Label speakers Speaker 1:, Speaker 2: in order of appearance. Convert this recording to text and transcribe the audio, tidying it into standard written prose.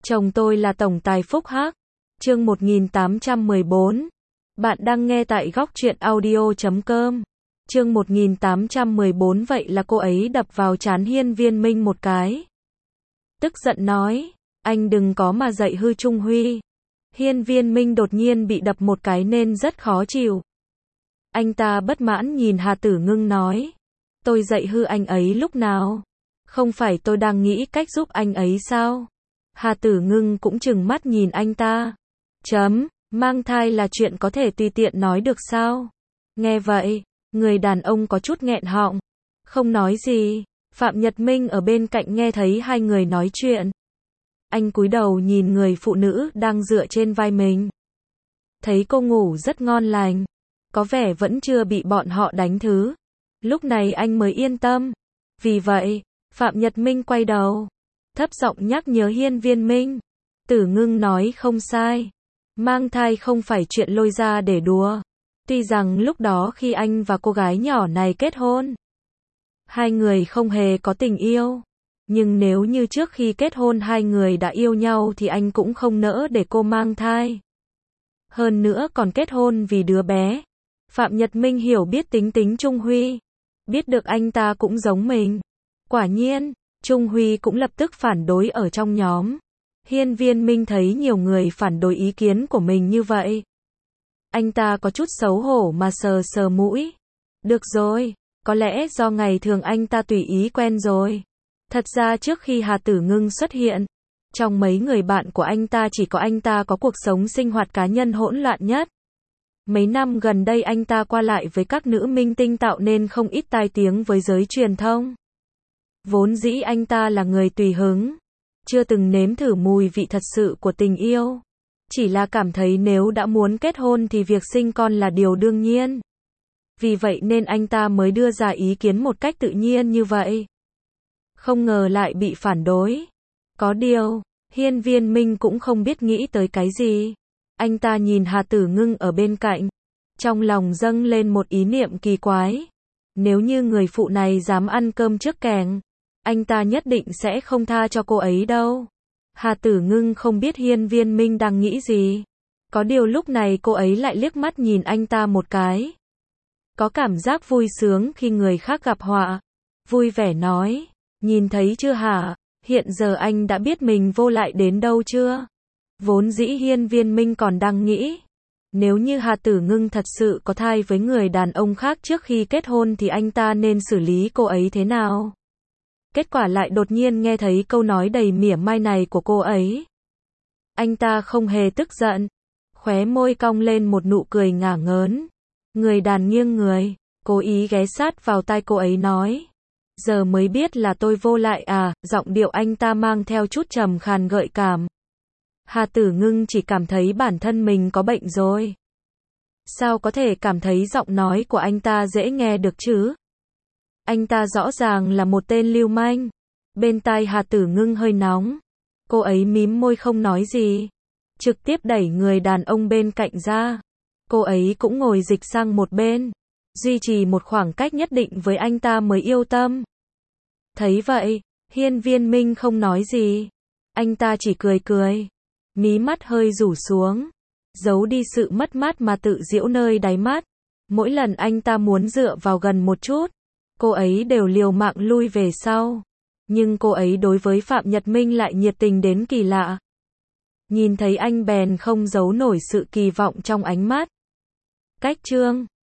Speaker 1: Chồng tôi là tổng tài Phúc Hắc. Chương 1814. Bạn đang nghe tại góc truyện audio.com. Chương 1814. Vậy là cô ấy đập vào trán Hiên Viên Minh một cái. Tức giận nói, anh đừng có mà dạy hư Trung Huy. Hiên Viên Minh đột nhiên bị đập một cái nên rất khó chịu. Anh ta bất mãn nhìn Hà Tử Ngưng nói, tôi dạy hư anh ấy lúc nào? Không phải tôi đang nghĩ cách giúp anh ấy sao? Hà Tử Ngưng cũng trừng mắt nhìn anh ta. Mang thai là chuyện có thể tùy tiện nói được sao? Nghe vậy, người đàn ông có chút nghẹn họng, không nói gì. Phạm Nhật Minh ở bên cạnh nghe thấy hai người nói chuyện. Anh cúi đầu nhìn người phụ nữ đang dựa trên vai mình. Thấy cô ngủ rất ngon lành, có vẻ vẫn chưa bị bọn họ đánh thứ. Lúc này anh mới yên tâm. Vì vậy, Phạm Nhật Minh quay đầu, thấp giọng nhắc nhớ Hiên Viên Minh. Tử Ngưng nói không sai. Mang thai không phải chuyện lôi ra để đùa. Tuy rằng lúc đó khi anh và cô gái nhỏ này kết hôn, hai người không hề có tình yêu. Nhưng nếu như trước khi kết hôn hai người đã yêu nhau thì anh cũng không nỡ để cô mang thai. Hơn nữa còn kết hôn vì đứa bé. Phạm Nhật Minh hiểu biết tính tính Trung Huy. Biết được anh ta cũng giống mình. Quả nhiên, Trung Huy cũng lập tức phản đối ở trong nhóm. Hiên Viên Minh thấy nhiều người phản đối ý kiến của mình như vậy. Anh ta có chút xấu hổ mà sờ sờ mũi. Được rồi, có lẽ do ngày thường anh ta tùy ý quen rồi. Thật ra trước khi Hà Tử Ngưng xuất hiện, trong mấy người bạn của anh ta chỉ có anh ta có cuộc sống sinh hoạt cá nhân hỗn loạn nhất. Mấy năm gần đây anh ta qua lại với các nữ minh tinh tạo nên không ít tai tiếng với giới truyền thông. Vốn dĩ anh ta là người tùy hứng, chưa từng nếm thử mùi vị thật sự của tình yêu. Chỉ là cảm thấy nếu đã muốn kết hôn thì việc sinh con là điều đương nhiên. Vì vậy nên anh ta mới đưa ra ý kiến một cách tự nhiên như vậy. Không ngờ lại bị phản đối. Có điều, Hiên Viên Minh cũng không biết nghĩ tới cái gì. Anh ta nhìn Hà Tử Ngưng ở bên cạnh, trong lòng dâng lên một ý niệm kỳ quái. Nếu như người phụ này dám ăn cơm trước kèng, anh ta nhất định sẽ không tha cho cô ấy đâu. Hà Tử Ngưng không biết Hiên Viên Minh đang nghĩ gì. Có điều lúc này cô ấy lại liếc mắt nhìn anh ta một cái. Có cảm giác vui sướng khi người khác gặp họa. Vui vẻ nói, nhìn thấy chưa hả, hiện giờ anh đã biết mình vô lại đến đâu chưa? Vốn dĩ Hiên Viên Minh còn đang nghĩ, nếu như Hà Tử Ngưng thật sự có thai với người đàn ông khác trước khi kết hôn thì anh ta nên xử lý cô ấy thế nào? Kết quả lại đột nhiên nghe thấy câu nói đầy mỉa mai này của cô ấy. Anh ta không hề tức giận, khóe môi cong lên một nụ cười ngả ngớn. Người đàn nghiêng người, cố ý ghé sát vào tai cô ấy nói. Giờ mới biết là tôi vô lại à, giọng điệu anh ta mang theo chút trầm khàn gợi cảm. Hà Tử Ngưng chỉ cảm thấy bản thân mình có bệnh rồi. Sao có thể cảm thấy giọng nói của anh ta dễ nghe được chứ? Anh ta rõ ràng là một tên lưu manh. Bên tai Hà Tử Ngưng hơi nóng. Cô ấy mím môi không nói gì, trực tiếp đẩy người đàn ông bên cạnh ra. Cô ấy cũng ngồi dịch sang một bên, duy trì một khoảng cách nhất định với anh ta mới yêu tâm. Thấy vậy, Hiên Viên Minh không nói gì. Anh ta chỉ cười cười, mí mắt hơi rủ xuống, giấu đi sự mất mát mà tự giễu nơi đáy mắt. Mỗi lần anh ta muốn dựa vào gần một chút, cô ấy đều liều mạng lui về sau. Nhưng cô ấy đối với Phạm Nhật Minh lại nhiệt tình đến kỳ lạ. Nhìn thấy anh bèn không giấu nổi sự kỳ vọng trong ánh mắt. Cách chương